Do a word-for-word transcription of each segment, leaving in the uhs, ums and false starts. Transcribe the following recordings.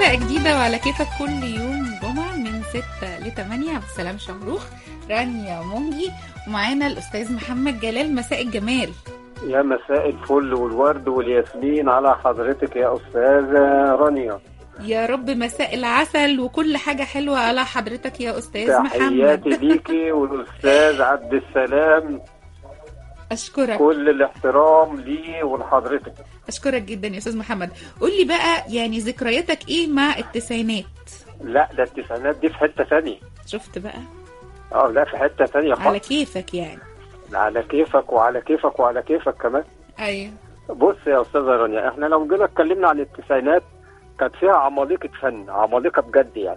حلقة جديدة وعلى كيفك كل يوم جمعة من ستة لتمانية. عبد السلام شمروخ، رانيا مونجي، ومعانا الأستاذ محمد جلال. مساء الجمال. يا مساء الفل والورد والياسمين على حضرتك يا أستاذة رانيا. يا رب مساء العسل وكل حاجة حلوة على حضرتك يا أستاذ محمد. تحياتي ليكي والأستاذ عبد السلام. أشكرك كل الاحترام لي ولحضرتك. أشكرك جدا يا أستاذ محمد. قولي بقى يعني ذكرياتك إيه مع التسعينات؟ لا ده التسعينات دي في حتة ثانية. شفت بقى؟ اه لا في حتة ثانية خالص. على كيفك يعني. على كيفك وعلى كيفك وعلى كيفك كمان. أيوه. بص يا أستاذة رانيا، احنا لو جينا اتكلمنا عن التسعينات كانت فيها عمالقة فن، عمالقة بجد يعني.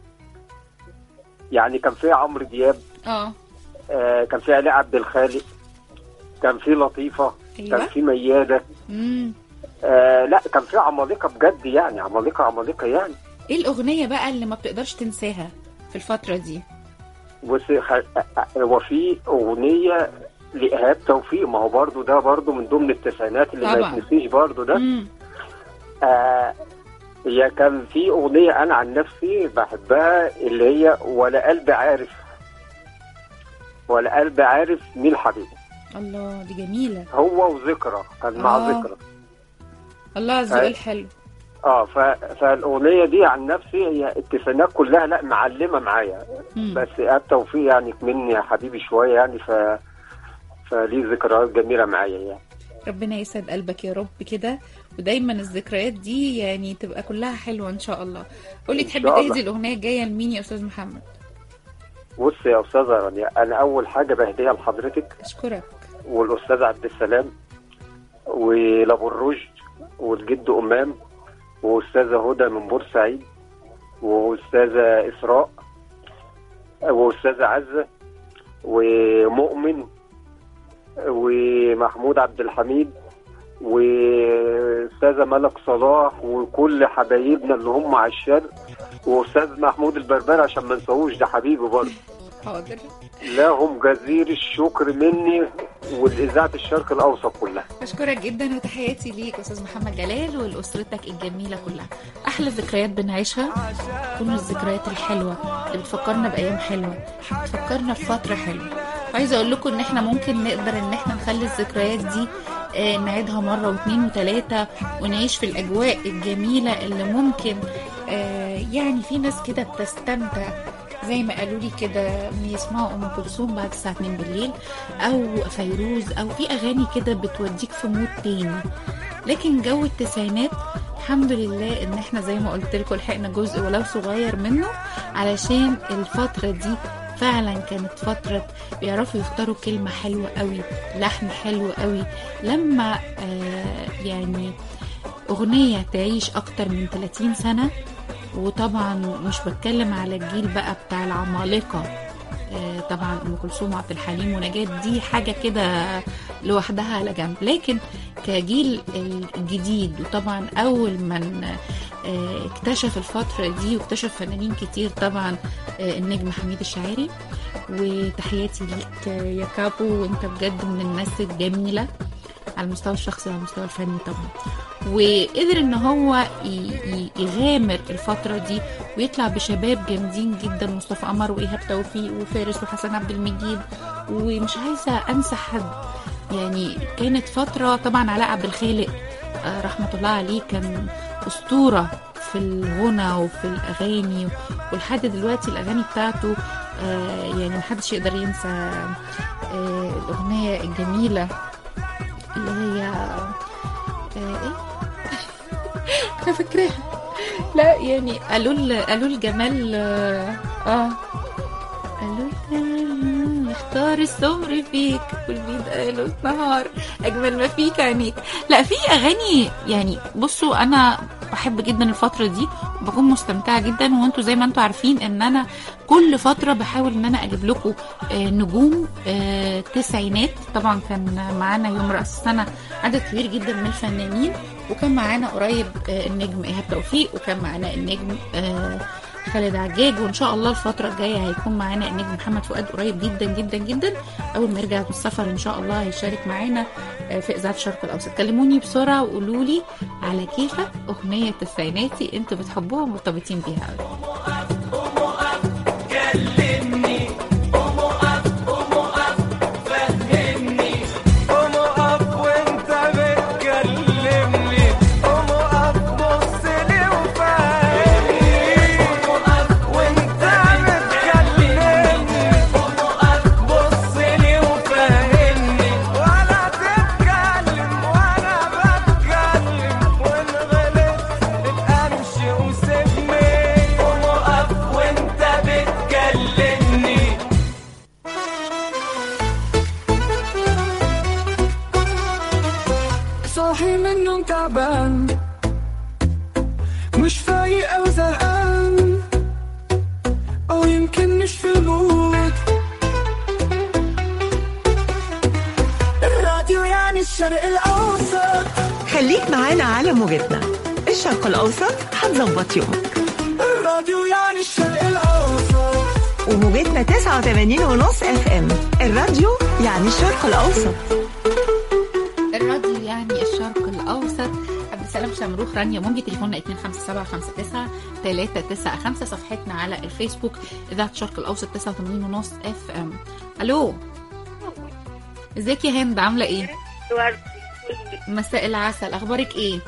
يعني كان فيها عمرو دياب. اه. آه كان فيها علاء عبد الخالق. كان في لطيفة. أيوة. كان في ميادة. امم آه لا كان في عمالقة بجد يعني، عمالقة عمالقة يعني. ايه الأغنية بقى اللي ما بتقدرش تنساها في الفترة دي؟ بص خ... هو في أغنية لإيهاب توفيق، ما هو برضو ده برضو من ضمن التسعينات اللي طبعا. ما يتنسيش برضو ده. امم آه هي كان في أغنية أنا عن نفسي بحبها اللي هي ولا قلب عارف، ولا قلب عارف مين حبيبي. الله دي جميلة. هو وذكرى كان مع آه. ذكرى. الله على الذوق الحلو. اه ف... فالاغنيه دي عن نفسي هي التسعينات كلها لا معلمه معايا. مم. بس ايهاب توفيق يعني مني يا حبيبي شويه يعني ف فليه ذكريات جميله معايا يعني. ربنا يسعد قلبك يا رب كده، ودايما الذكريات دي يعني تبقى كلها حلوة ان شاء الله. قولي إن تحب شاء الله. تهدي الأغنية الجاية لمين يا أستاذ محمد؟ بص يا استاذه رانيا، انا اول حاجه بهديها لحضرتك أشكرك. والاستاذ عبد السلام ولابو الرشد والجد امام واستاذه هدى من بورسعيد واستاذه اسراء واستاذه عزه ومؤمن ومحمود عبد الحميد واستاذه ملك صلاح وكل حبايبنا اللي هم على الشرق واستاذ محمود البربري عشان ما نسووش ده حبيبي برضه. حاضر. لهم جزير الشكر مني والإذاعة الشرق الأوسط كلها. أشكرك جدا وتحياتي ليك أستاذ محمد جلال ولأسرتك الجميلة كلها. أحلى ذكريات بنعيشها كل الذكريات الحلوة اللي بتفكرنا بأيام حلوة، بتفكرنا بفترة حلوة. وعايزة أقول لكم إن إحنا ممكن نقدر إن إحنا نخلي الذكريات دي آه نعيدها مرة واثنين وثلاثة ونعيش في الأجواء الجميلة اللي ممكن آه يعني في ناس كده بتستمتع زي ما قالوا لي كده يسمعوا ام كلثوم بعد الساعه اتنين بالليل او فيروز او في اغاني كده بتوديك في مود تاني. لكن جو التسعينات الحمد لله ان احنا زي ما قلت لكم لحقنا جزء ولو صغير منه، علشان الفتره دي فعلا كانت فتره بيعرفوا يختاروا كلمه حلوه قوي، لحن حلو قوي. لما آه يعني اغنيه تعيش اكتر من ثلاثين سنه، وطبعا مش بتكلم على الجيل بقى بتاع العمالقة، آه طبعا ام كلثوم وعبد الحليم ونجاة دي حاجة كده لوحدها على جنب، لكن كجيل الجديد وطبعا اول من آه اكتشف الفترة دي واكتشف فنانين كتير طبعا آه النجم حميد الشاعري. وتحياتي ليك يا كابو، وانت بجد من الناس الجميلة على المستوى الشخصي وعلى المستوى الفني طبعا. وقدر ان هو يغامر الفترة دي ويطلع بشباب جامدين جدا، مصطفى قمر وايهاب توفيق وفارس وحسن عبد المجيد، ومش عايزة انسى حد. يعني كانت فترة طبعا علاء عبد الخالق رحمة الله عليه كان اسطورة في الغنى وفي الاغاني، ولحد دلوقتي الاغاني بتاعته يعني محدش يقدر ينسى الاغنية الجميلة اللي هي ايه انا فاكراها. لا يعني قالوا قالوا الجمال اه قالوا اختار السمر فيك والبيض قالوا النهار اجمل ما فيك عينيك. لا في اغاني يعني بصوا انا بحب جدا الفتره دي وبكون مستمتعه جدا، وانتوا زي ما انتوا عارفين ان انا كل فتره بحاول ان انا اجيب لكم نجوم تسعينات. طبعا كان معانا يوم راس السنه عدد كبير جدا من الفنانين، وكان معانا قريب النجم ايهاب توفيق، وكان معانا النجم خالد عجاج، وان شاء الله الفتره الجايه هيكون معانا النجم محمد فؤاد قريب جدا جدا جدا. اول ما يرجع من السفر ان شاء الله هيشارك معانا في اذاعه الشرق الاوسط. كلموني بسرعه وقولوا لي على كيفك اغنيه تسعيناتي انتوا بتحبوها ومرتبطين بيها قوي. مش فايق أو زهقان أو يمكن مش في المود. الراديو يعني الشرق الأوسط، خليك معانا على موجتنا الشرق الأوسط هتظبط يومك. الراديو يعني الشرق الأوسط وموجتنا تسعة وثمانين ونص اف ام. الراديو يعني الشرق الأوسط. الراديو يعني الشرق الأوسط. عبد السلام شمروخ، رانيا موجي، تليفوننا اتنين خمسة سبعة خمسة تسعة تلاتة تسعة خمسة، صفحتنا على الفيسبوك إذاعة الشرق الأوسط تسعة وثمانين ونص اف ام. ألو، ازيك يا هند، عاملة ايه؟ مساء العسل، أخبارك ايه؟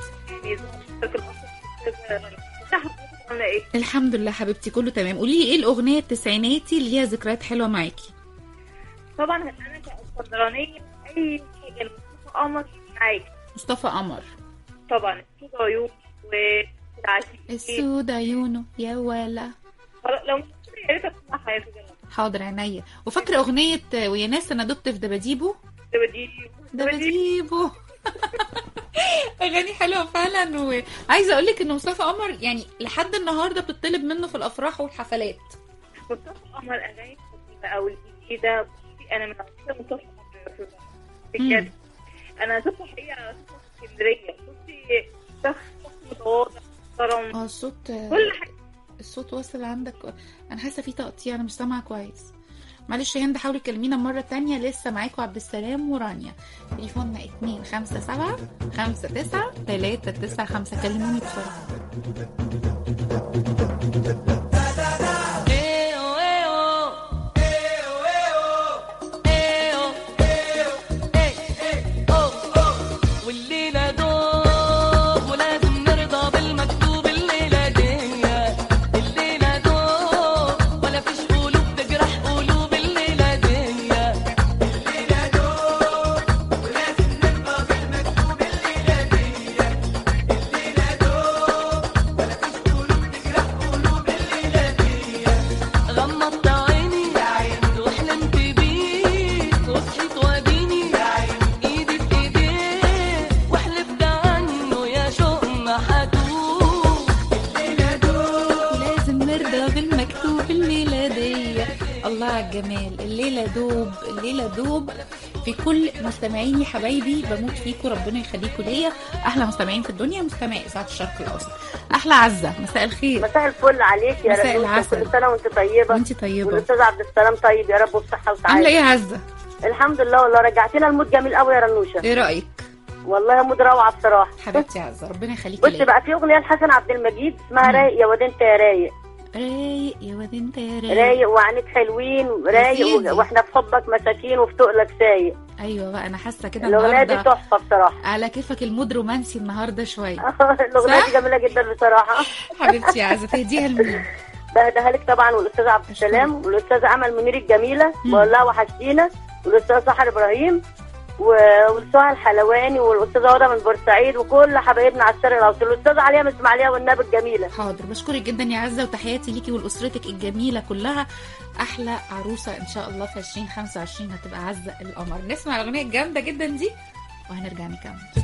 الحمد لله حبيبتي، كله تمام. قولي لي ايه الأغنية التسعيناتي اللي ليها ذكريات حلوة معاكي؟ طبعا انا كاسكندرانيه اي حاجه مصطفى قمر معاكي. مصطفى قمر طبعا، السود عيون والعسيل السود عيونه يا ولا. لو مش يا ريت اسمعها يا سيدي. حاضر عينيا. وفاكره اغنيه ويا ناس انا دبت في دباديبو دباديبو دباديبو اغاني حلوه فعلا. وعايزه اقول لك ان مصطفى قمر يعني لحد النهارده بتطلب منه في الافراح والحفلات. مصطفى قمر اغاني قديمه او الجديده. انا من عشاق مصطفى قمر بجد. انا شفت حقيقه في اسكندريه، شفتي شخص متواضع محترم. اه الصوت كل حاجه، الصوت واصل عندك. انا حاسه في تقطيع، انا مش سامعه كويس. معلش يا هند، حاولي تكلمينا مره تانية. لسه معاكم عبد السلام ورانيا. تليفوننا اتنين خمسة سبعة خمسة تسعة تلاتة تسعة خمسة. كلموني بسرعه. جمال الليلة دوب، الليلة دوب في كل مستمعيني حبايبي، بموت فيكم، ربنا يخليكم ليا. احلى مستمعين في الدنيا مستمعي اذاعه الشرق الاوسط. احلى عزه، مساء الخير. مساء الفل عليك يا مساء العسل. كل سنه وانت طيبه. وانت طيبه. والاستاذ عبد السلام طيب يا رب وبصحه وسعاده. عامله ايه يا عزه؟ الحمد لله والله، رجعتينا المود جميل قوي يا رنوشه. ايه رايك؟ والله مود روعه بصراحه حبيبتي يا عزه، ربنا يخليكي ليا. بصي بقى، في اغنيه لحسن عبد المجيد اسمها رايق يا واد انت يا رايق. رايق يا واد انت يا رايق. رايق وعينيك حلوين رايق، واحنا في حبك مساكين وفي تقلك سايق. ايوه بقى، انا حاسه كده الاغنيه دي تحفه بصراحه. على كيفك، المود رومانسي النهارده شويه. الاغنيه دي جميله جدا بصراحه. حبيبتي يا عزه، تهديها لمين؟ بهديها لك طبعا والاستاذ عبد السلام والاستاذه امل منير الجميله، بقول لها وحشتينا، والاستاذ سحر ابراهيم والسهى الحلواني والاستاذه هدى من بورسعيد وكل حبايبنا على الشرق الاوسط، والاستاذه عليا من اسماعيليه والنبي الجميله. حاضر، بشكرك جدا يا عزه، وتحياتي ليكي ولاسرتك الجميله كلها. احلى عروسه ان شاء الله في عشرين خمسة وعشرين هتبقى عزه القمر. نسمع الاغنيه الجامده جدا دي وهنرجع نكمل.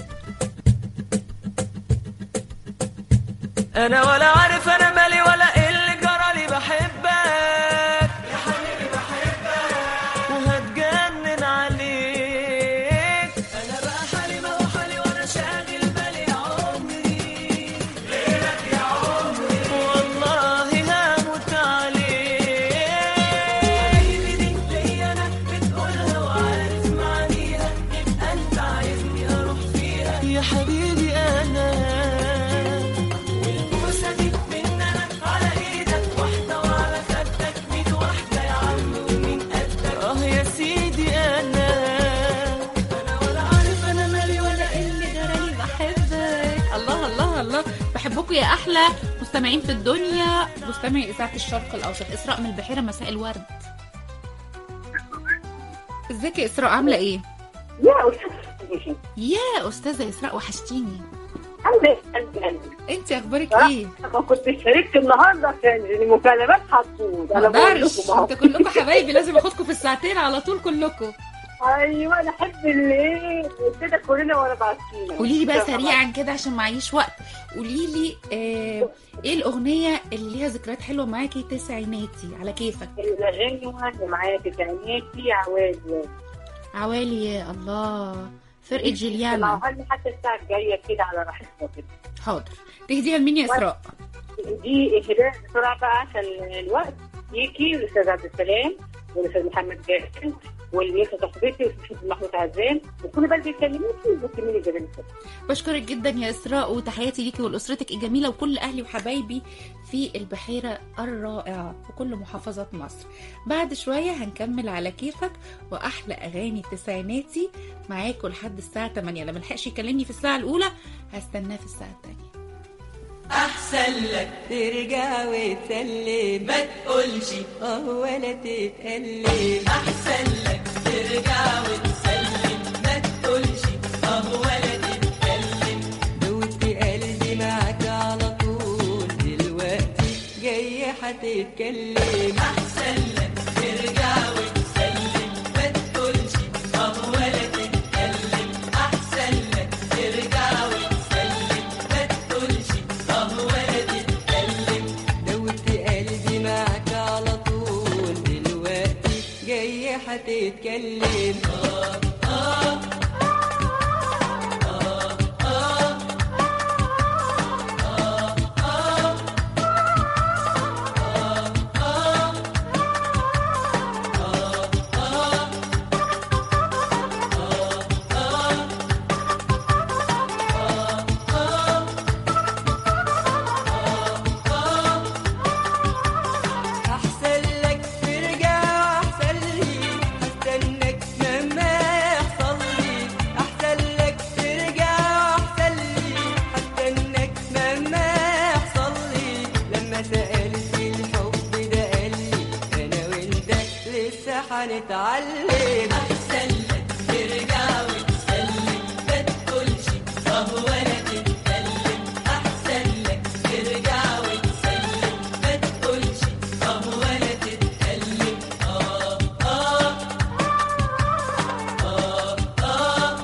انا ولا عارف انا مالي ولا ايه اللي جرالي، بحبك يا حبيبي بحبك وهتجنن عليك. انا بقى حالي ما هو حالي وانا شاغل بالي عمري غيرك يا عمري، والله الله. بحبكم يا احلى مستمعين في الدنيا، مستمعي اذاعه الشرق الاوسط. اسراء من البحيره، مساء الورد. ازيك يا اسراء، عامله ايه؟ يا استاذ يا استاذه اسراء وحشتيني. عامله ايه؟ انت اخبارك ايه؟ ما كنت شاركت النهارده كان المكالمات هتفوت. انا بقول لكم انتوا كلكم حبايبي، لازم اخدكم في الساعتين على طول كلكم. ايوه انا احب اللي ايه كده كلنا ورا بعضينا. قولي لي بقى سريعا كده عشان معيش وقت، قولي لي آه ايه الاغنيه اللي ليها ذكريات حلوه معاكي تسعيناتي على كيفك؟ الاغاني اللي معايا تسعيناتي عوالي عوالي يا الله، فرقه جيليانا. عوالي حتى الساعه الجايه كده على راحتنا كده. حاضر. تهديها لمين يا اسراء؟ دي اهداء بسرعه بقى عشان الوقت. ليكي والاستاذ عبد السلام والاستاذ محمد جاسم والميسة صاحبتي والاستاذ محمود عزام وكل بقى بيكلموكي وبتكلميني جبل. بشكرك جدا يا اسراء، وتحياتي ليكي ولاسرتك الجميله وكل اهلي وحبايبي في البحيره الرائعه وكل محافظات مصر. بعد شويه هنكمل على كيفك واحلى اغاني التسعيناتي معاكم لحد الساعه تمانية. لما لحقش يكلمني في الساعه الاولى هستناه في الساعه الثانيه. احسن لك ترجع وتسلم، ما تقولش اه ولا تتقلب. احسن لك ترجع وتسلم، ما تقولش اه ولا تتكلم. دوت قلبي معاك على طول، دلوقتي جاي هتتكلم. احسن لك ترجع وتسلم، ما تقولش اه ولا تتكلم. احسن لك ترجع وتسلم، ما تقولش اه ولا تتكلم. دوت قلبي معاك على طول، دلوقتي جاي هتتكلم. آه آه هنتعلم. احسن لك ترجع وتسلم، ما تقولش اه ولا تتكلم. احسن لك ترجع وتسلم، ما تقولش اه ولا تتكلم. اه اه اه اه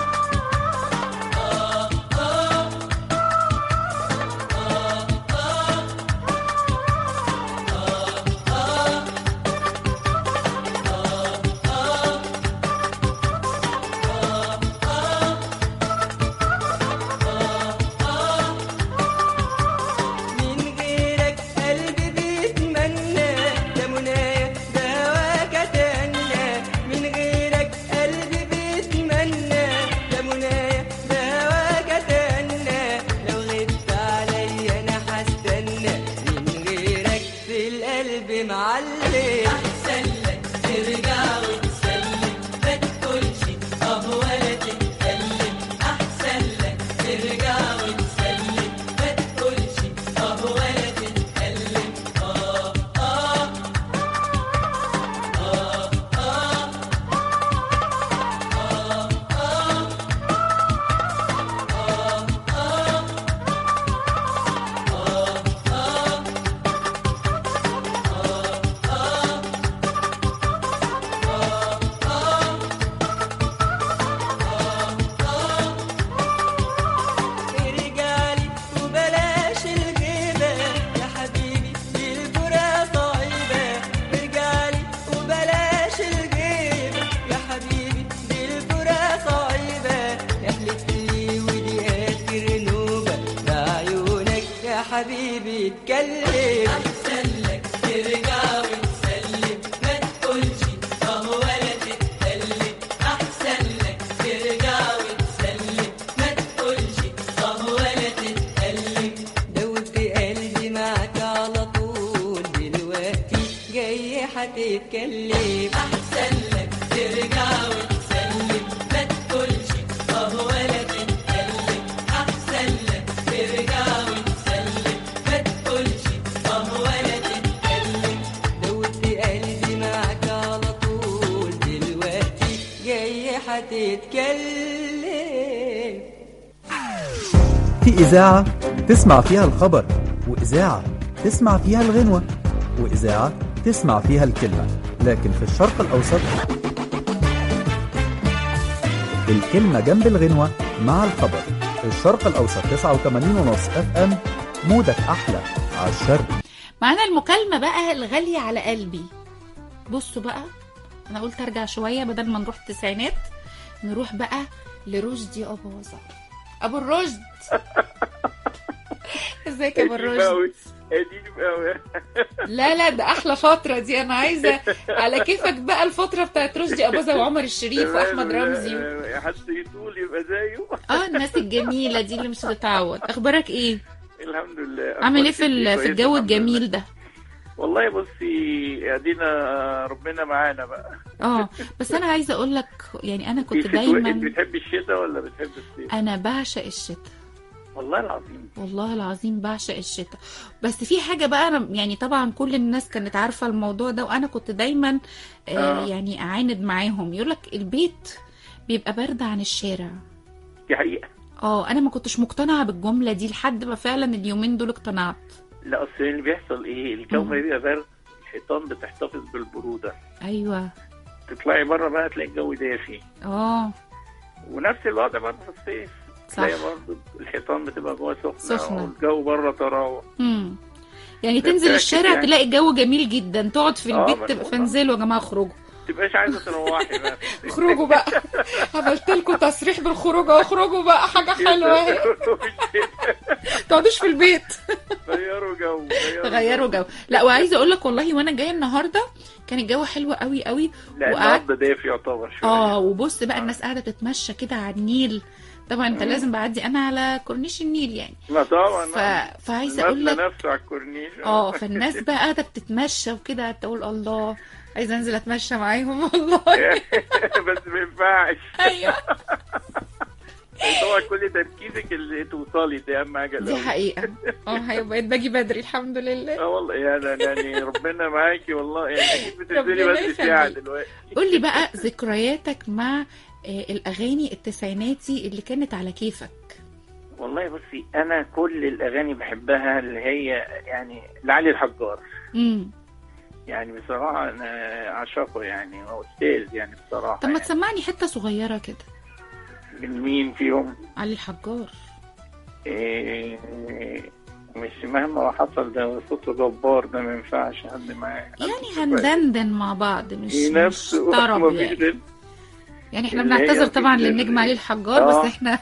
حبيبي اتكلم. احسن لك ترجع وتسلم، ما تقولش اه ولا تتكلم. احسن لك ترجع وتسلم، ما تقولش اه ولا تتكلم. دوبت قلبي معاك على طول، دلوقتي جاي هتتكلم. احسن لك ترجع وتسلم، ما تقولش اه ولا تتكلم. احسن لك ترجع يتكلم. في إذاعة تسمع فيها الخبر، وإذاعة تسمع فيها الغنوة، وإذاعة تسمع فيها الكلمة. لكن في الشرق الأوسط الكلمة جنب الغنوة مع الخبر. الشرق الأوسط تسعة وثمانين ونص اف ام، مودك أحلى على الشرق. معانا المكالمة بقى الغالية على قلبي. بصوا بقى، أنا قلت أرجع شوية بدل ما نروح التسعينات، نروح بقى لرشدي أباظة. أبو الرشد. ازيك يا أبو الرشد؟ لا لا، ده أحلى فترة دي. أنا عايزة على كيفك بقى الفترة بتاعت رشدي أباظة وعمر الشريف وأحمد رمزي و... حد يطول يبقى زيه. اه الناس الجميلة دي اللي مش هتتعود. أخبارك إيه؟ الحمد لله. عامل إيه في في الجو الجميل ده؟ والله بصي ادينا ربنا معانا بقى. اه بس انا عايزه اقول لك يعني انا كنت انت دايما. انت بتحبي الشتاء ولا بتحبي الصيف؟ انا بعشق الشتاء والله العظيم. والله العظيم بعشق الشتاء. بس في حاجه بقى، انا يعني طبعا كل الناس كانت عارفه الموضوع ده، وانا كنت دايما آه آه. يعني اعاند معاهم. يقول لك البيت بيبقى برد عن الشارع. دي حقيقه. اه انا ما كنتش مقتنعه بالجمله دي لحد ما فعلا اليومين دول اقتنعت. لا اصل اللي بيحصل ايه، الجو ما بيبقى برد، الحيطان بتحتفظ بالبروده. ايوه. تطلعي بره بقى تلاقي الجو دافي. اه ونفس الوضع برضه في الصيف. صح. تلاقي برضه الحيطان بتبقى جوه سخنه سخنه والجو بره تراوح. امم يعني تنزل الشارع يعني. تلاقي الجو جميل جدا، تقعد في البيت تبقى فانزلوا يا جماعه اخرجوا. تبقاش عايزه تروحي بقى. اخرجوا بقى. عملت لكم تصريح بالخروج، اخرجوا بقى، حاجه حلوه اهي. تقعدوش في البيت. غيروا جو. غيروا جو. لا وعايزه اقول لك والله وانا جايه النهارده كان الجو حلو قوي قوي. لا النهارده دافي يعتبر شويه. اه وبص بقى الناس قاعده تتمشى كده على النيل. طبعا انت مم. لازم بعدي انا على كورنيش النيل يعني. ما طبعا. ف... فعايزه اقول لك نفسه على الكورنيش. اه فالناس بقى قاعده بتتمشى وكده، تقول الله عايزه انزل اتمشى معاهم والله. بس ما ينفعش. ايوه. طبعا كل تركيزك اللي توصلي دي اهم حاجه. دي حقيقه. اه بقيت باجي بدري الحمد لله. اه والله يعني يعني ربنا معاكي والله. يعني اكيد بتنزلي بدري ساعه دلوقتي. قول لي بقى ذكرياتك مع الاغاني التسعيناتي اللي كانت على كيفك. والله بصي انا كل الاغاني بحبها اللي هي يعني لعلي الحجار. امم يعني بصراحه انا عاشقه يعني، هو استاذ يعني بصراحه. طب ما يعني. تسمعني حته صغيره كده. من مين فيهم؟ علي الحجار. إيه مش مهما حصل، ده صوته جبار، ده ما ينفعش حد معاه. يعني هندندن مع بعض مش مش طرب يعني. يعني احنا بنعتذر طبعا للنجم علي الحجار. آه. بس احنا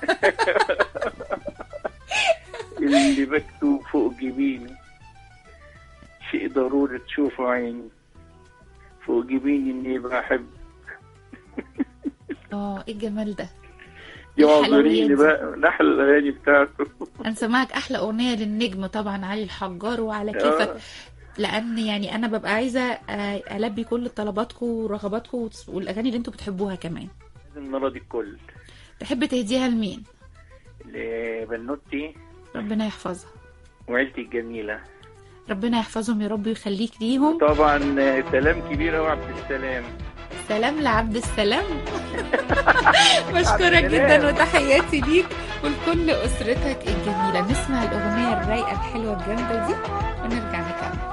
اللي مكتوب فوق جبيني شيء ضروري تشوفه عيني، فوق جبيني اني بحب. اه ايه الجمال ده. يعذريني بقى نحل الاغاني بتاعته. هنسمعك احلى اغنيه للنجم طبعا علي الحجار وعلى كيفك. آه. لان يعني انا ببقى عايزه البي كل طلباتكم ورغباتكم والاغاني اللي انتوا بتحبوها كمان. لازم نراضي الكل. تحب تهديها لمين؟ لبنوتي ربنا يحفظها وعيلتي الجميله. ربنا يحفظهم يا رب ويخليك ليهم. طبعا سلام كبير قوي عبد السلام. سلام لعبد السلام. بشكرك جدا وتحياتي ليك ولكل اسرتك الجميله. نسمع الاغنيه الرايقه الحلوه الجامده دي ونرجع نكمل.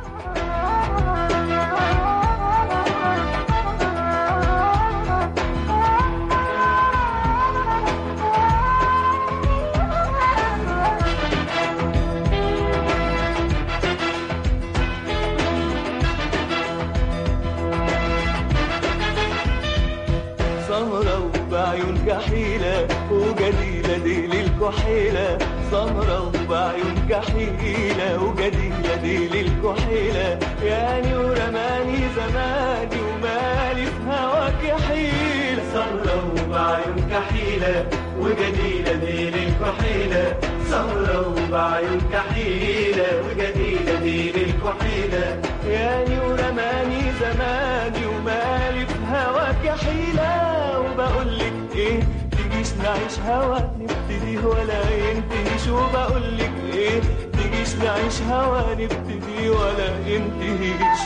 سمرة وبعيون كحيلة وجديلة دي للكحيلة. سمرة وبعيون كحيلة وجديلة دي للكحيلة. يعني ورماني زماني ومالي في هواك حيلة. سمرة وبعيون كحيلة وجديلة دي للكحيلة. سمرة وبعيون كحيلة وجديلة دي للكحيلة. يعني ورماني زماني ومالي في هواك حيلة. وبقولك ايه تجيش نعيش هوا نبتدي ولا ينتهيش. وبقولك ايه تجيش نعيش هوا نبتدي ولا ينتهيش.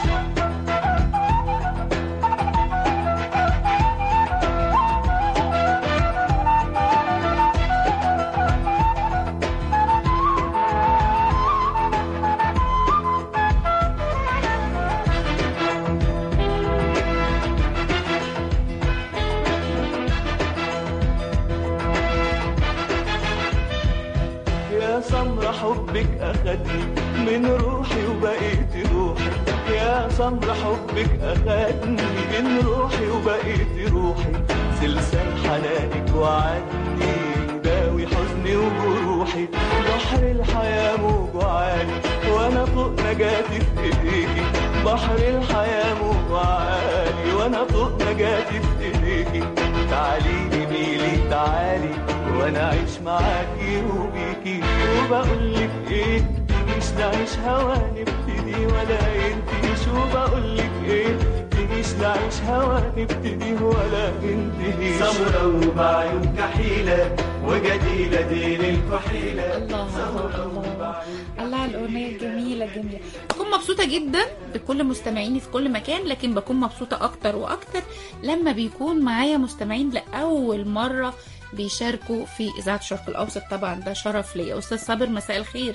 يا سمرة حبك أخدني من روحي وبقيت روحي، يا سمرة حبك أخدني من روحي وبقيت روحي، سلسال حنانك وعدني داوي حزني وجروحي، بحر الحياة موج عالي وانا فوق نجاتي في ايديكي، بحر الحياة موج عالي وانا فوق نجاتي في ايديكي، تعالي جميلي تعالي وانا عايش معاكي وبيكي، وبقولك ايه مش نعيش هوا نبتدي ولا ينتهيش، وبقولك ايه مش نعيش هوا نبتدي ولا ننتهيش، سمرة وبعيون كحيلة وجديلة دين الكحيلة. الله الله الله على الأغنية الجميلة جميلة. بكون مبسوطة جدا بكل مستمعيني في كل مكان، لكن بكون مبسوطة أكتر وأكتر لما بيكون معايا مستمعين لأول مرة بيشاركوا في إذاعة الشرق الأوسط. طبعا ده شرف لي. أستاذ صابر مساء الخير.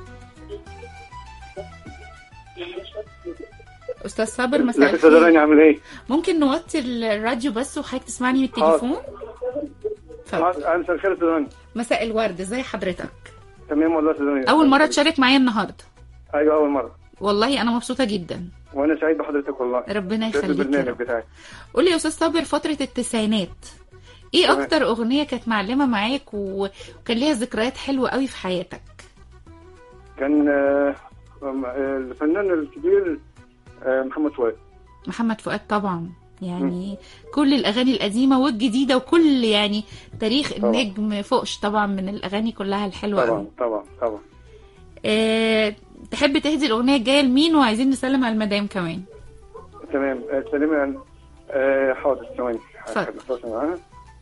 أستاذ صابر مساء الخير. عامل إيه؟ ممكن نوطي الراديو بس وحضرتك تسمعني من التليفون؟ مساء الخير سوداني. مساء الورد، ازي حضرتك؟ تمام والله سوداني. أول مرة تشارك معايا النهاردة؟ أيوة أول مرة. والله أنا مبسوطة جدا. وأنا سعيد بحضرتك والله. ربنا يخليك. البرنامج بتاعك. قولي يا أستاذ صابر، فترة التسعينات إيه تمام. أكتر أغنية كانت معلمة معاك وكان ليها ذكريات حلوة قوي في حياتك؟ كان الفنان الكبير محمد فؤاد. محمد فؤاد طبعا، يعني م. كل الأغاني القديمة والجديدة وكل يعني تاريخ النجم فوقش طبعا من الأغاني كلها الحلوة طبعا قوي. طبعا طبعا. أه تحب تهدي الأغنية الجاية لمين؟ وعايزين نسلم على المدام كمان. تمام سلمي على أه حاضر ثواني. اتفضل.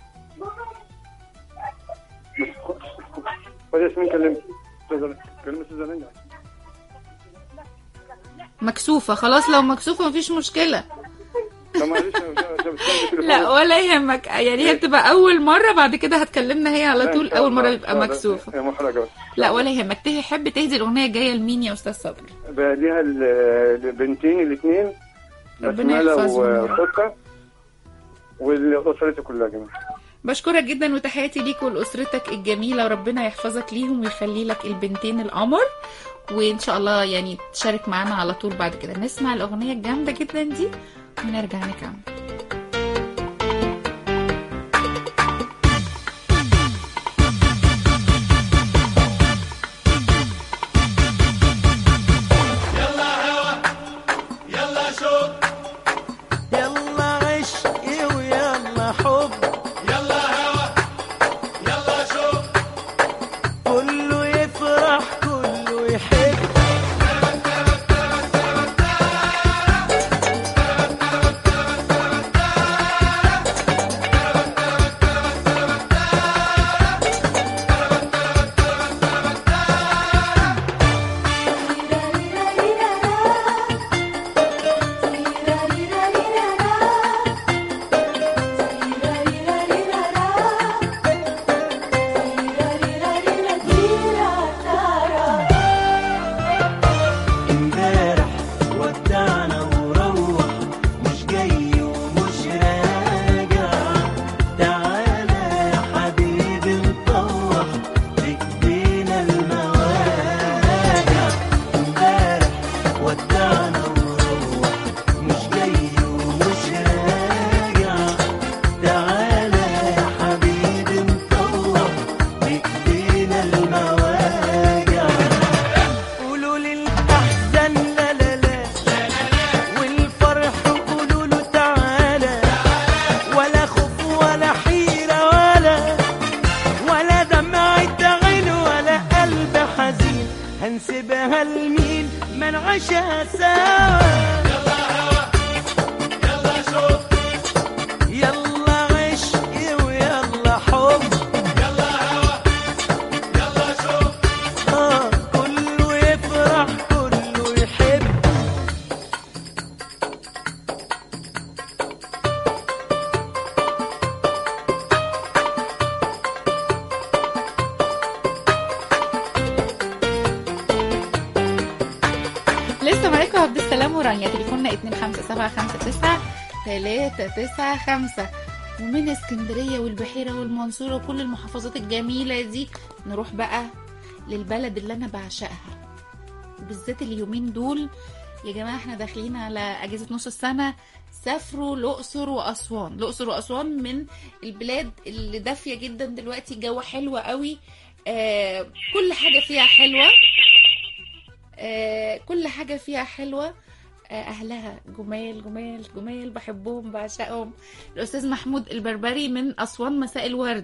ولا اسمين كلمت كلمة الزلمة مكسوفة خلاص، لو مكسوفة مفيش مشكلة. لا ولا يهمك، يعني هي بتبقى أول مرة، بعد كده هتكلمنا هي على طول. أول مرة بيبقى مكسوفة. لا ولا يهمك. تحب تهدي الأغنية الجاية لمين يا أستاذ صابر؟ بهديها البنتين الاثنين بسملة وخطة والأسرة كلها جميعا. بشكرك جدا وتحياتي ليك ولأسرتك الجميلة، وربنا يحفظك ليهم ويخلي لك البنتين القمر، وإن شاء الله يعني تشارك معنا على طول بعد كده. نسمع الأغنية الجامدة جدا دي ونرجع نكمل. تسعة خمسة. ومن اسكندرية والبحيرة والمنصورة وكل المحافظات الجميلة دي نروح بقى للبلد اللي انا بعشقها، بالذات اليومين دول يا جماعة. احنا داخلين على اجازة نص السنة، سافروا الأقصر وأسوان. الأقصر وأسوان من البلاد اللي دافية جدا دلوقتي، جو حلو قوي، آه كل حاجة فيها حلوة، آه كل حاجة فيها حلوة، آه أهلها جمال جمال جمال، بحبهم بعشقهم. الأستاذ محمود البربري من أسوان، مساء الورد.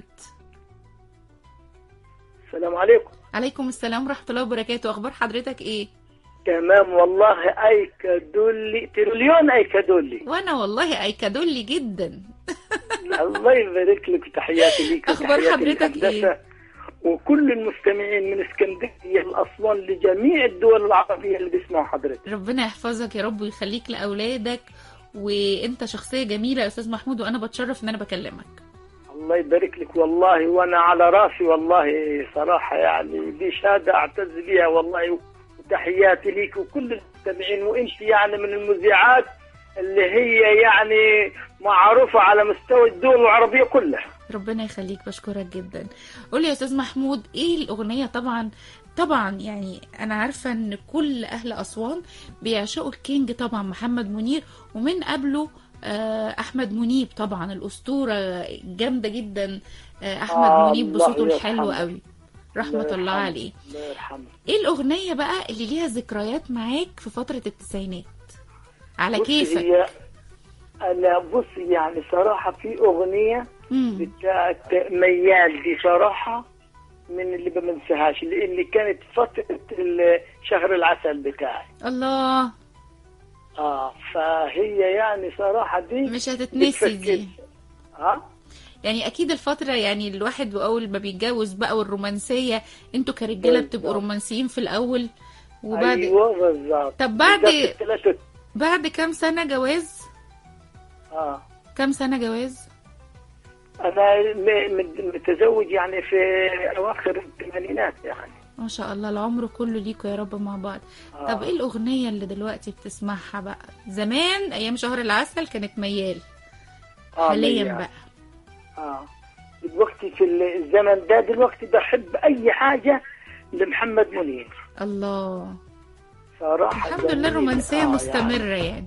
السلام عليكم. عليكم السلام ورحمة الله وبركاته. أخبار حضرتك إيه؟ تمام والله، أيكادولي تريليون أيكادولي. وأنا والله أيكادولي جدا. الله يبارك لك، تحياتي ليك. أخبار حضرتك إيه؟ وكل المستمعين من اسكندرية لأسوان لجميع الدول العربية اللي بيسمعوا حضرتك. ربنا يحفظك يا رب ويخليك لأولادك، وأنت شخصية جميلة يا أستاذ محمود، وأنا بتشرف إن أنا بكلمك. الله يبارك لك والله، وأنا على راسي والله صراحة، يعني دي شهادة أعتز بها والله، وتحياتي ليك وكل المستمعين. وأنت يعني من المذيعات اللي هي يعني معروفة على مستوى الدول العربية كلها. ربنا يخليك، بشكرك جدا. قولي يا أستاذ محمود، إيه الأغنية؟ طبعا طبعا يعني أنا عارفة إن كل أهل أسوان بيعشقوا الكينج طبعا محمد منير، ومن قبله أحمد منيب طبعا، الأسطورة جامدة جدا. أحمد آه منيب بصوته الحلو قوي، رحمة الله, الله عليه. الله يرحمه. إيه الأغنية بقى اللي ليها ذكريات معاك في فترة التسعينات على كيفك؟ هي أنا بص يعني صراحة في أغنية مم. بتاعت ميال، دي صراحة من اللي بمنساهاش، لأن كانت فترة شهر العسل بتاعي. الله. اه فهي يعني صراحة دي مش هتتنسي دي. ها يعني اكيد الفترة، يعني الواحد اول ما بيتجوز بقى والرومانسية، انتوا كرجالة بتبقوا رومانسيين في الاول، وبعد ايوه بالظبط. طب بعد بعد كام سنة جواز؟ اه كام سنة جواز؟ انا متزوج يعني في اواخر الثمانينات يعني. ما شاء الله، العمر كله ليكوا يا رب مع بعض. آه. طب ايه الأغنية اللي دلوقتي بتسمعها بقى؟ زمان أيام شهر العسل كانت ميال، آه حاليا ميال. بقى اه دلوقتي في الزمن ده دلوقتي بحب أي حاجة لمحمد منير. الله. صراحة الحمد لله الرومانسية آه مستمرة يعني,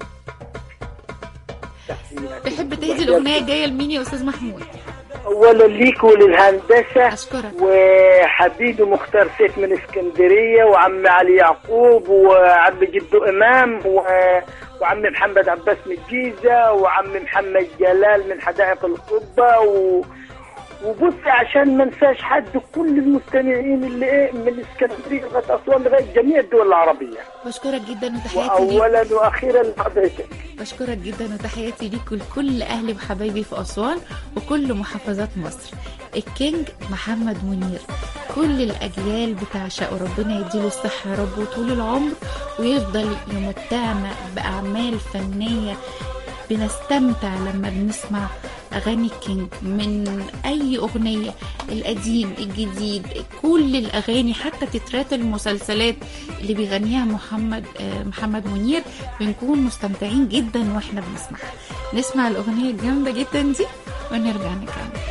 يعني. تحب تهدي الأغنية الجاية لمين يا أستاذ محمود؟ اولا ليك وللهندسه. أشكرك. وحبيبي مختار سيف من اسكندريه، وعم علي يعقوب، وعم جدو امام، و... وعم محمد عباس من الجيزه، وعم محمد جلال من حدائق القبه، و... وبص عشان ما انساش حد، كل المستمعين اللي ايه من اسكندريه لغايه اسوان لغايه جميع الدول العربيه. بشكرك جدا وتحياتي ليك. واولا واخيرا لحضرتك. بشكرك جدا وتحياتي ليك ولكل اهلي وحبايبي في اسوان وكل محافظات مصر. الكينج محمد منير كل الاجيال بتعشقه، ربنا يديله الصحه يا رب وطول العمر، ويفضل يمتعنا باعمال فنيه بنستمتع لما بنسمع أغاني الكينج، من أي أغنية، القديم الجديد، كل الأغاني، حتى تترات المسلسلات اللي بيغنيها محمد محمد منير، بنكون مستمتعين جدا وإحنا بنسمعها. نسمع الأغنية الجامدة جدا دي ونرجع نكمل.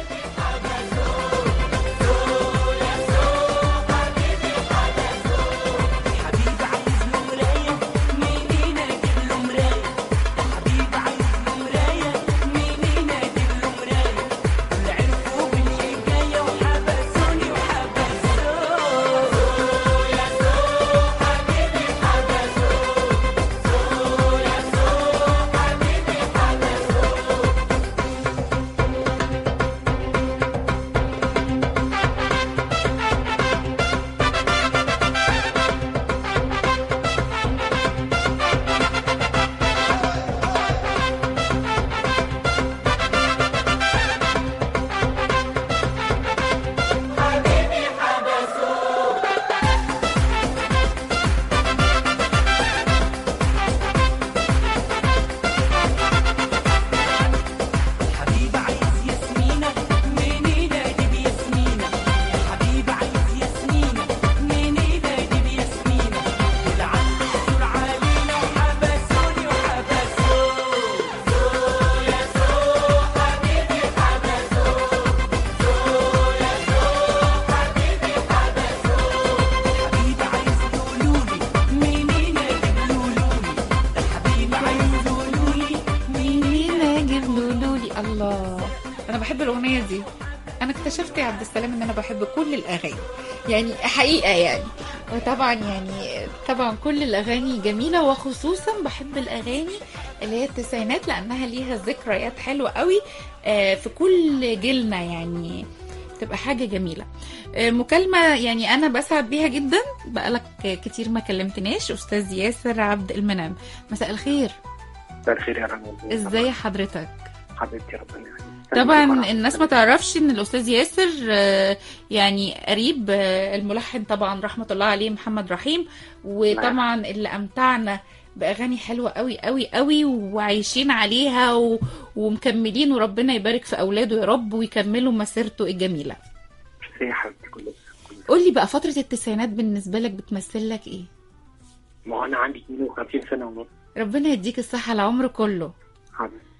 اكتشفت يا عبد السلام ان انا بحب كل الاغاني، يعني حقيقه يعني. وطبعا يعني طبعا كل الاغاني جميله، وخصوصا بحب الاغاني اللي هي التسعينات لانها ليها ذكريات حلوه قوي في كل جيلنا، يعني تبقى حاجه جميله. مكالمه يعني انا بسعد بيها جدا، بقالك كتير ما كلمتناش. استاذ ياسر عبد المنعم، مساء الخير. مساء الخير يا رنا. ازاي حضرتك؟ حبيبتي ربنا يخليك. طبعا الناس ما تعرفش ان الاستاذ ياسر يعني قريب الملحن طبعا رحمه الله عليه محمد رحيم، وطبعا اللي امتعنا باغاني حلوه قوي قوي قوي وعايشين عليها و... ومكملين، وربنا يبارك في اولاده يا رب ويكملوا مسيرته الجميله. يا حبيبتي كله. قول لي بقى فتره التسعينات بالنسبه لك بتمثل لك ايه؟ ما هو انا عندي اثنين وخمسين سنه ونص. ربنا يديك الصحه العمر كله. حبيبتي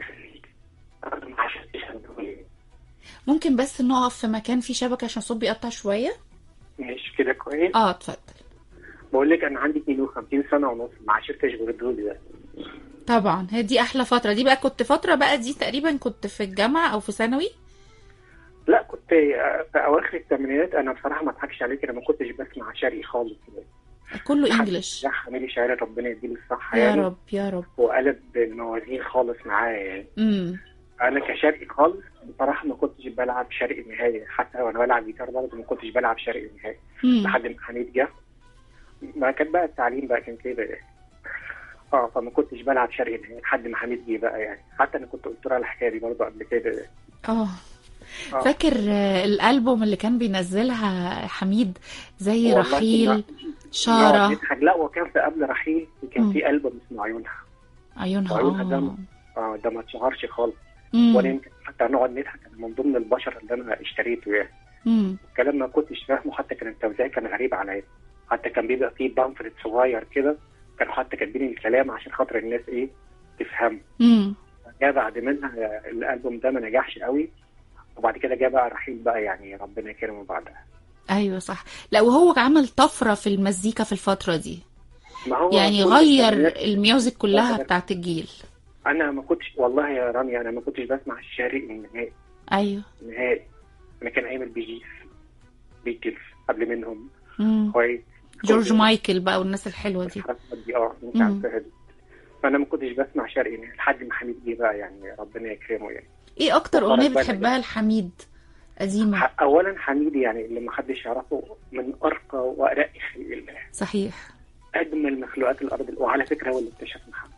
ممكن بس نقف في مكان فيه شبكه عشان الصوت بيقطع شويه؟ ماشي كده كويس. اه اتفضل. بقول لك انا عندي اثنين وخمسين سنه ونص، ما عشرتش غير دول ده. طبعا هي دي احلى فتره. دي بقى كنت فتره بقى دي تقريبا كنت في الجامعه او في ثانوي؟ لا كنت في اواخر الثمانينات. انا بصراحه ما اضحكش عليك، انا ما كنتش بسمع شرقي خالص كده، كله انجلش. يا حميدي شاعري ربنا يديله الصحه يا يعني. رب يا رب. وقلب الموازين خالص معايا يعني. امم انا كشرقي خالص بصراحه ما كنتش بلعب شرقي نهائي، حتى وانا بلعب جيتار برضه ما كنتش بلعب شرقي نهائي لحد ما حميد جه. ما كان بقى التعليم بقى كان كده يعني. اه فما كنتش بلعب شرقي نهائي لحد ما حميد جه بقى يعني. حتى انا كنت قلت لها الحكايه دي برضه قبل كده يعني. اه فاكر الالبوم اللي كان بينزلها حميد زي رحيل شارة؟ لا وكان في قبل رحيل كان في البوم اسمه عيونها. عيونها عيونها ده اه ده ما اتشهرش خالص، ولا يمكن حتى نقعد نضحك من ضمن البشر اللي انا اشتريته يعني. امم الكلام ما كنتش فاهمه، حتى كان التوزيع كان غريب عليا، حتى كان بيبقى فيه بامفلت صغير كده كانوا حتى كاتبين الكلام عشان خاطر الناس ايه تفهمه. امم جاء بعد منها الالبوم ده ما نجحش قوي، وبعد كده جاء بقى رحيل بقى يعني ربنا يكرمه بعدها. ايوه صح. لا وهو عمل طفره في المزيكا في الفتره دي، ما هو يعني غير الميوزك كلها بتاعت الجيل. انا ما كنتش والله يا رانيا انا ما كنتش بسمع الشرقي نهائي. ايوه نهائي. انا كان ايام البيجيز بيتلز قبل منهم كويس، جورج مايكل بقى والناس الحلوه دي. دي اه انت عارفها دي. فانا ما كنتش بسمع شرقي لحد ما حميد جه بقى يعني ربنا يكرمه يعني. ايه اكتر اغنيه بتحبها لحميد قديمه؟ اولا حميد يعني اللي ما حدش يعرفه من ارقى وارق خلق الله. صحيح. اجمل مخلوقات الارض، وعلى فكره هو اللي اكتشف محمد.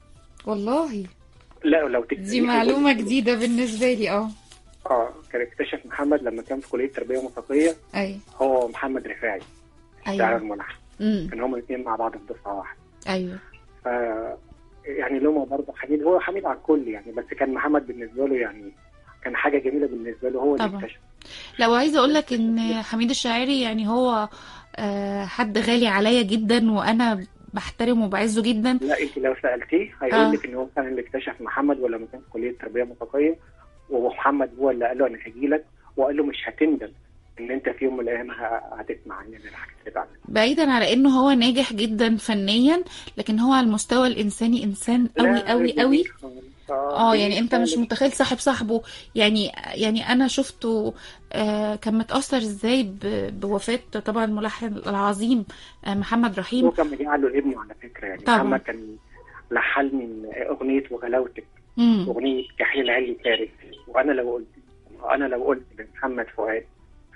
والله لا لو دي معلومه جديده بالنسبه لي. اه اه كان اكتشف محمد لما كان في كليه تربيه موسيقيه. ايوه هو محمد رفاعي. ايوه شاعر الملحن. امم كانوا هما الاثنين مع بعض في دفعه واحده. ايوه ف يعني لهم برضه حميد، هو حميد على الكل يعني، بس كان محمد بالنسبه له يعني كان حاجه جميله بالنسبه له، هو اللي اكتشف. لو عايزه اقول لك ان حميد الشاعري يعني هو آه حد غالي عليا جدا، وانا بحترمه وبعزه جدا. لا انت لو سالتيه هيقول لك آه. ان هو كان اللي اكتشف محمد، ولا كان في كليه تربيه موسيقيه ومحمد هو اللي قال له انا هجي لك، وقال له مش هتندم ان انت في يوم من الايام هتسمع عني انا حكيت عنك. بعيدا على انه هو ناجح جدا فنيا، لكن هو على المستوى الانساني انسان قوي قوي قوي. اه يعني انت مش متخيل صاحب صاحبه يعني. يعني انا شفته آه كان متاثر ازاي بوفاه طبعا الملحن العظيم آه محمد رحيم. هو كان مجيء له ابنه على فكره يعني. طبعا. محمد كان لحن من اغنيه وغلاوتك، اغنيه كحيل علي فارس، وانا لو قلت انا لو قلت لمحمد فؤاد،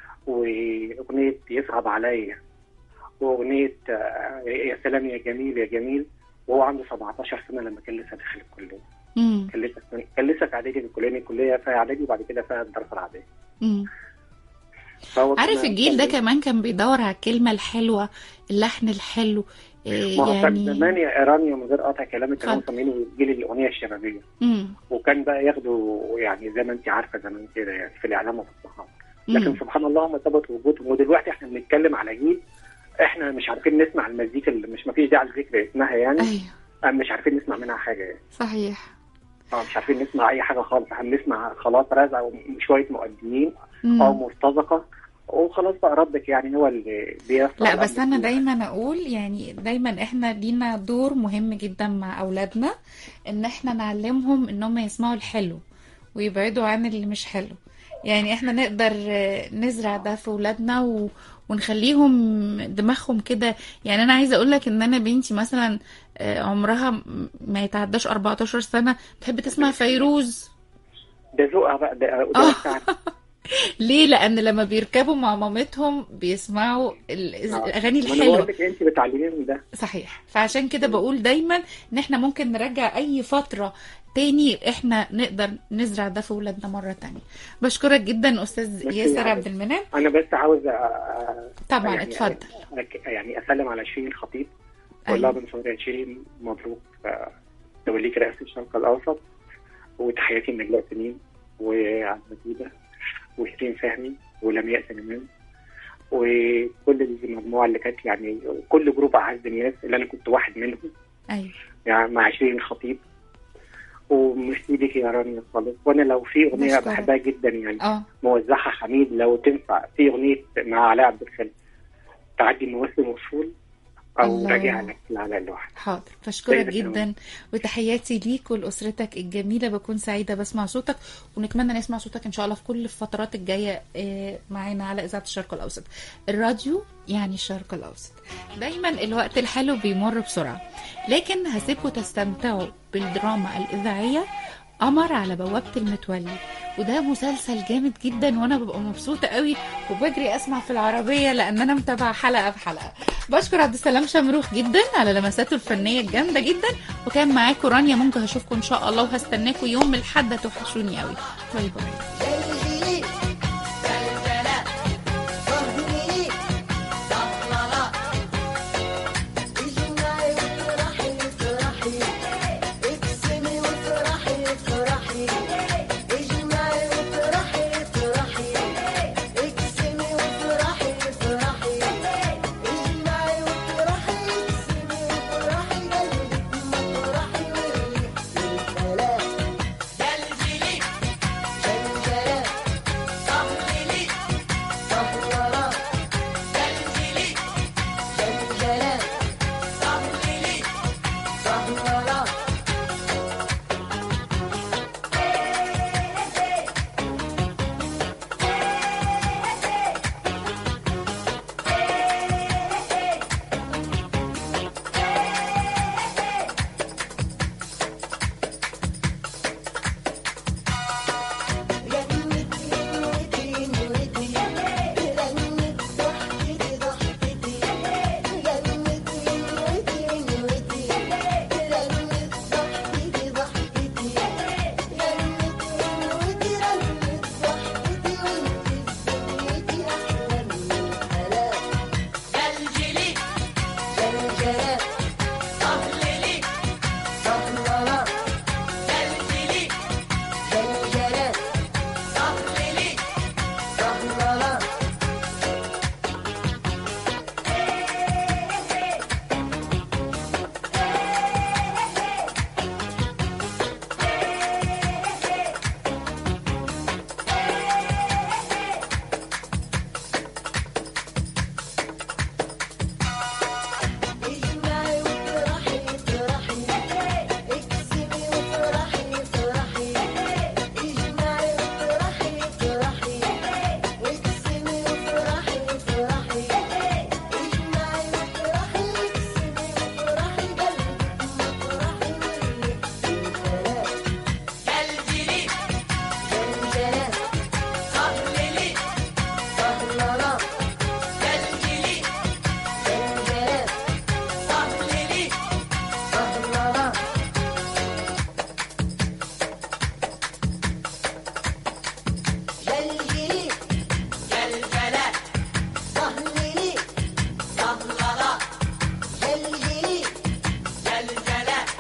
واغنيه يصعب عليا، واغنيه يا سلام يا جميل يا جميل، وهو عنده سبعتاشر سنه لما كان لسه داخل الكليه. امم كان لسه كان لسه في اعدادي في الكليه، الكليه فيها اعدادي وبعد كده فيها الدراسه العاديه. امم عارف الجيل ده كمان كان بيدور على الكلمه الحلوه، اللحن الحلو. إيه ما يعني كان زمان يا ايرانيا من غير قطع كلامك كانوا مسمينه جيل الاغنيه الشبابيه. امم وكان بقى ياخدوا يعني زي ما انت عارفه زمان كده يعني في الاعلام وفي الصحافه، لكن سبحان الله هم ثبتوا وجودهم. ودلوقتي احنا بنتكلم على جيل احنا مش عارفين نسمع المزيكا اللي مش ما فيش داعي لذكر اسمها يعني. ايوه مش عارفين نسمع منها حاجه يعني. صحيح. اه مش عارفين نسمع اي حاجه خالص، احنا بنسمع خلاص رزع وشويه مؤديين او مرتزقه وخلاص بقى ربك يعني هو اللي بيفرق. لا بس انا دايما اقول يعني دايما احنا لينا دور مهم جدا مع اولادنا، ان احنا نعلمهم انهم يسمعوا الحلو ويبعدوا عن اللي مش حلو. يعني احنا نقدر نزرع ده في ولادنا و... ونخليهم دماغهم كده. يعني انا عايزه اقول لك ان انا بنتي مثلا عمرها ما يتعداش أربعتاشر سنه بتحب تسمع فيروز. ده ذوقها بقى، ده ده ليه؟ لان لما بيركبوا مع مامتهم بيسمعوا الاغاني الحلوه. انا بقول لك انت بتعلميهم ده. صحيح. فعشان كده بقول دايما ان احنا ممكن نرجع اي فتره تاني احنا نقدر نزرع ده في ولادنا مره تانية. بشكرك جدا استاذ ياسر عبد المنعم. انا بس عاوز طبعا يعني اتفضل. يعني اسلم على شيرين الخطيب واقول لها بنصورها شيرين مبروك توليك رئاسه الشرق الاوسط، وتحياتي لنجلاء سنين وعبد المجيد وشيرين فهمي ولمياء سليمان وكل المجموعه اللي كانت، يعني كل جروب اعز الناس اللي انا كنت واحد منهم. ايوه يعني مع شيرين الخطيب. وميرسي لك يا رانيا خالص. وانا لو في اغنيه بحبها جدا يعني اه موزعها حميد لو تنفع، في اغنيه مع علاء عبد الخالق تعدي المواسم وصول او راجع لك على اللوحه. حاضر. بشكرك جدا وتحياتي ليك ولاسرتك الجميله. بكون سعيده بسمع صوتك ونتمنى نسمع صوتك ان شاء الله في كل الفترات الجايه معانا على اذاعه الشرق الاوسط. الراديو يعني الشرق الاوسط. دايما الوقت الحلو بيمر بسرعه، لكن هسيبكم تستمتعوا بالدراما الاذاعيه قمر على بوابه المتولي، وده مسلسل جامد جدا وانا ببقى مبسوطه قوي وبجري اسمع في العربيه لان انا متابعه حلقه بحلقه. بشكر عبد السلام شمروخ جدا على لمساته الفنيه الجامده جدا، وكان معاكم رانيا. ممكن هشوفكم ان شاء الله وهستناكم يوم الاحد، توحشوني قوي. باي باي.